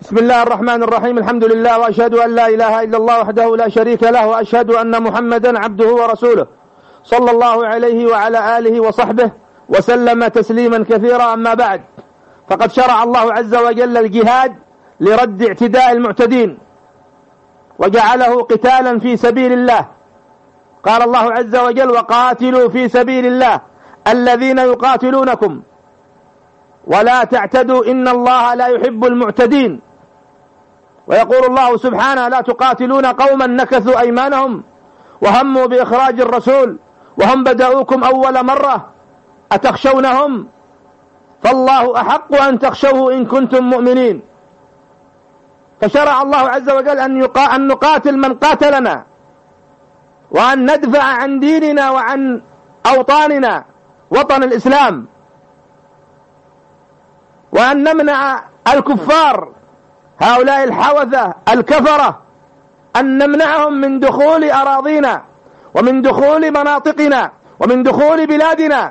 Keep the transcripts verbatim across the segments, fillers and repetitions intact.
بسم الله الرحمن الرحيم. الحمد لله، وأشهد أن لا إله إلا الله وحده لا شريك له، وأشهد أن محمدا عبده ورسوله صلى الله عليه وعلى آله وصحبه وسلم تسليما كثيرا. أما بعد، فقد شرع الله عز وجل الجهاد لرد اعتداء المعتدين، وجعله قتالا في سبيل الله. قال الله عز وجل: وقاتلوا في سبيل الله الذين يقاتلونكم ولا تعتدوا إن الله لا يحب المعتدين. ويقول الله سبحانه: لا تقاتلون قوما نكثوا أيمانهم وهموا بإخراج الرسول وهم بدأوكم أول مرة أتخشونهم فالله أحق أن تخشوه إن كنتم مؤمنين. فشرع الله عز وجل أن نقاتل من قاتلنا، وأن ندفع عن ديننا وعن أوطاننا وطن الإسلام، وأن نمنع الكفار هؤلاء الحوثة الكفرة، أن نمنعهم من دخول أراضينا ومن دخول مناطقنا ومن دخول بلادنا.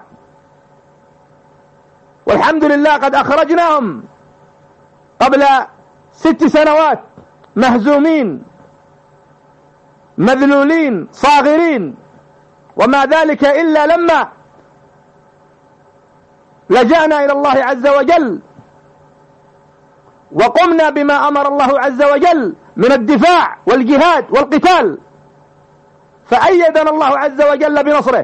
والحمد لله قد أخرجناهم قبل ست سنوات مهزومين مذلولين صاغرين، وما ذلك إلا لما لجأنا إلى الله عز وجل وقمنا بما أمر الله عز وجل من الدفاع والجهاد والقتال، فأيدنا الله عز وجل بنصره.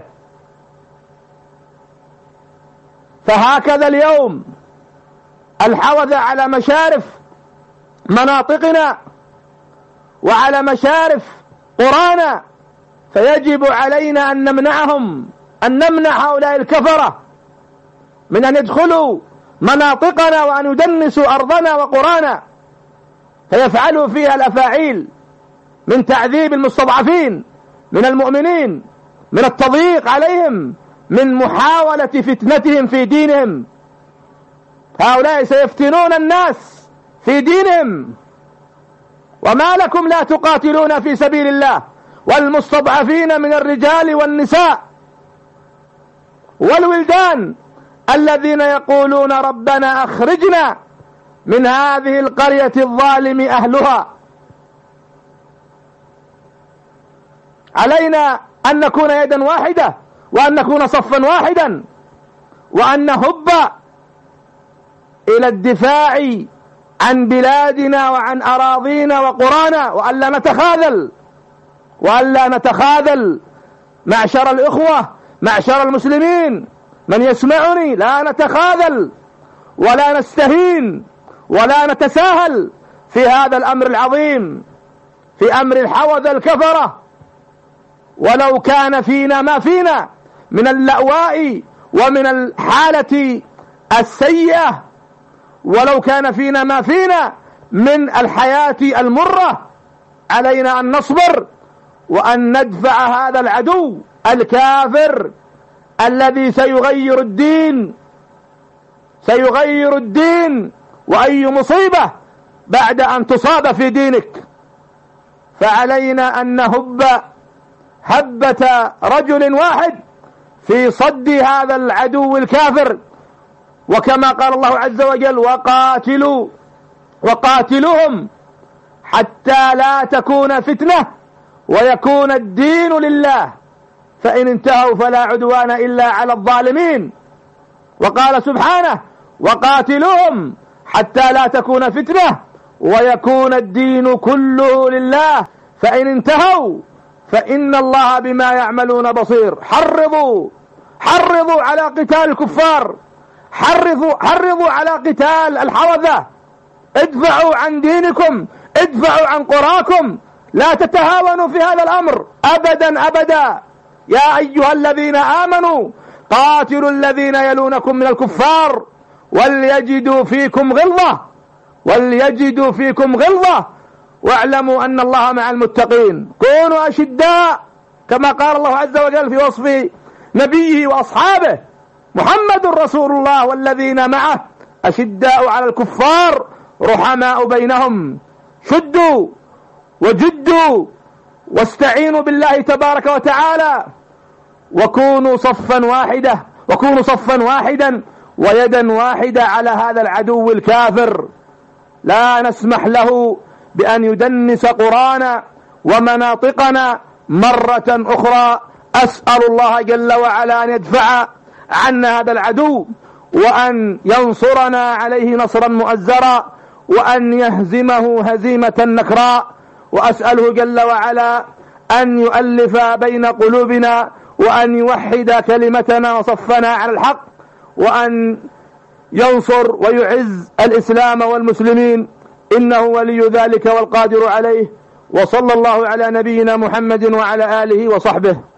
فهكذا اليوم الحوث على مشارف مناطقنا وعلى مشارف قرانا، فيجب علينا أن نمنعهم، أن نمنع هؤلاء الكفرة من أن يدخلوا مناطقنا وأن يدنسوا أرضنا وقرانا، فيفعلوا فيها الأفاعيل من تعذيب المستضعفين من المؤمنين، من التضييق عليهم، من محاولة فتنتهم في دينهم. هؤلاء سيفتنون الناس في دينهم. وما لكم لا تقاتلون في سبيل الله والمستضعفين من الرجال والنساء والولدان الذين يقولون ربنا أخرجنا من هذه القرية الظالم أهلها. علينا أن نكون يدا واحدة، وأن نكون صفا واحدا، وأن نهب إلى الدفاع عن بلادنا وعن أراضينا وقرانا، وأن لا نتخاذل وأن لا نتخاذل معشر الإخوة، معشر المسلمين، من يسمعني، لا نتخاذل ولا نستهين ولا نتساهل في هذا الأمر العظيم، في أمر الحوث الكفرة. ولو كان فينا ما فينا من اللأواء ومن الحالة السيئة، ولو كان فينا ما فينا من الحياة المرة، علينا أن نصبر وأن ندفع هذا العدو الكافر الذي سيغير الدين سيغير الدين وأي مصيبة بعد أن تصاب في دينك. فعلينا أن نهب هبة رجل واحد في صد هذا العدو الكافر. وكما قال الله عز وجل: وقاتلوا وقاتلوهم حتى لا تكون فتنة ويكون الدين لله فإن انتهوا فلا عدوان إلا على الظالمين. وقال سبحانه: وقاتلوهم حتى لا تكون فتنة ويكون الدين كله لله فإن انتهوا فإن الله بما يعملون بصير. حرضوا حرضوا على قتال الكفار، حرضوا حرضوا على قتال الحوثة، ادفعوا عن دينكم، ادفعوا عن قراكم، لا تتهاونوا في هذا الأمر أبدا أبدا. يا أيها الذين آمنوا قاتلوا الذين يلونكم من الكفار وليجدوا فيكم غلظة وليجدوا فيكم غلظة واعلموا أن الله مع المتقين. كونوا أشداء كما قال الله عز وجل في وصف نبيه وأصحابه: محمد رسول الله والذين معه أشداء على الكفار رحماء بينهم شدوا وجدوا واستعينوا بالله تبارك وتعالى وكونوا صفا واحدة وكونوا صفا واحدا ويدا واحدة على هذا العدو الكافر. لا نسمح له بأن يدنس قرانا ومناطقنا مرة أخرى. أسأل الله جل وعلا أن يدفع عنا هذا العدو، وأن ينصرنا عليه نصرا مؤزرا، وأن يهزمه هزيمة نكراء. وأسأله جل وعلا أن يؤلف بين قلوبنا، وأن يوحد كلمتنا وصفنا على الحق، وأن ينصر ويعز الإسلام والمسلمين، إنه ولي ذلك والقادر عليه. وصلى الله على نبينا محمد وعلى آله وصحبه.